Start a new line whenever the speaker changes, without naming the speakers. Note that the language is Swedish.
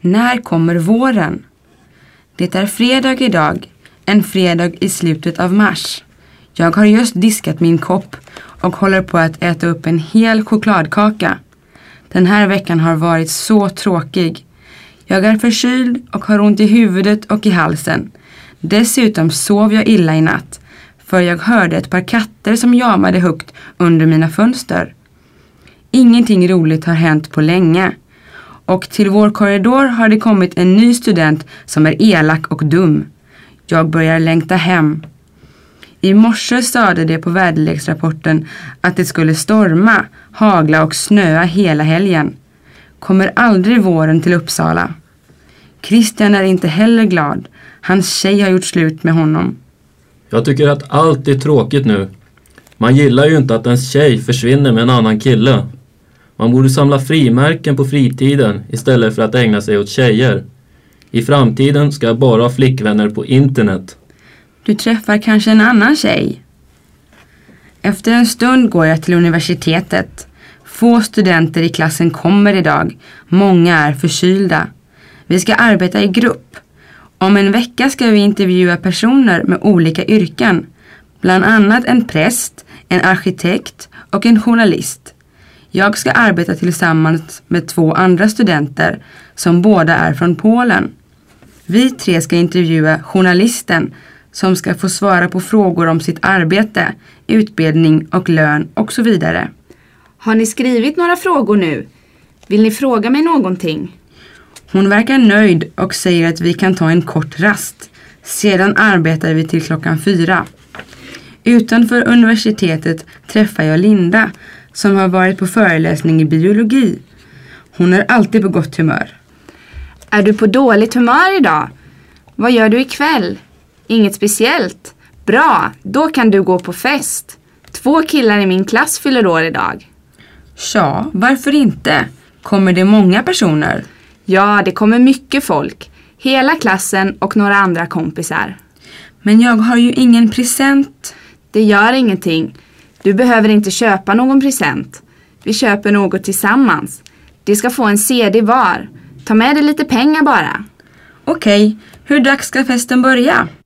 När kommer våren? Det är fredag idag, en fredag i slutet av mars. Jag har just diskat min kopp och håller på att äta upp en hel chokladkaka. Den här veckan har varit så tråkig. Jag är förkyld och har ont i huvudet och i halsen. Dessutom sov jag illa i natt, för jag hörde ett par katter som jamade högt under mina fönster. Ingenting roligt har hänt på länge. Och till vår korridor har det kommit en ny student som är elak och dum. Jag börjar längta hem. I morse sade det på väderleksrapporten att det skulle storma, hagla och snöa hela helgen. Kommer aldrig våren till Uppsala. Christian är inte heller glad. Hans tjej har gjort slut med honom.
Jag tycker att allt är tråkigt nu. Man gillar ju inte att ens tjej försvinner med en annan kille. Man borde samla frimärken på fritiden istället för att ägna sig åt tjejer. I framtiden ska jag bara ha flickvänner på internet.
Du träffar kanske en annan tjej. Efter en stund går jag till universitetet. Få studenter i klassen kommer idag. Många är förkylda. Vi ska arbeta i grupp. Om en vecka ska vi intervjua personer med olika yrken. Bland annat en präst, en arkitekt och en journalist. Jag ska arbeta tillsammans med 2 andra studenter som båda är från Polen. Vi 3 ska intervjua journalisten som ska få svara på frågor om sitt arbete, utbildning och lön och så vidare.
Har ni skrivit några frågor nu? Vill ni fråga mig någonting?
Hon verkar nöjd och säger att vi kan ta en kort rast. Sedan arbetar vi till 4:00. Utanför universitetet träffar jag Linda som har varit på föreläsning i biologi. Hon är alltid på gott humör.
Är du på dåligt humör idag? Vad gör du ikväll? Inget speciellt. Bra, då kan du gå på fest. 2 killar i min klass fyller år idag.
Ja, varför inte? Kommer det många personer?
Ja, det kommer mycket folk. Hela klassen och några andra kompisar.
Men jag har ju ingen present.
Det gör ingenting. Du behöver inte köpa någon present. Vi köper något tillsammans. De ska få en CD var. Ta med dig lite pengar bara.
Okej, hur dags ska festen börja?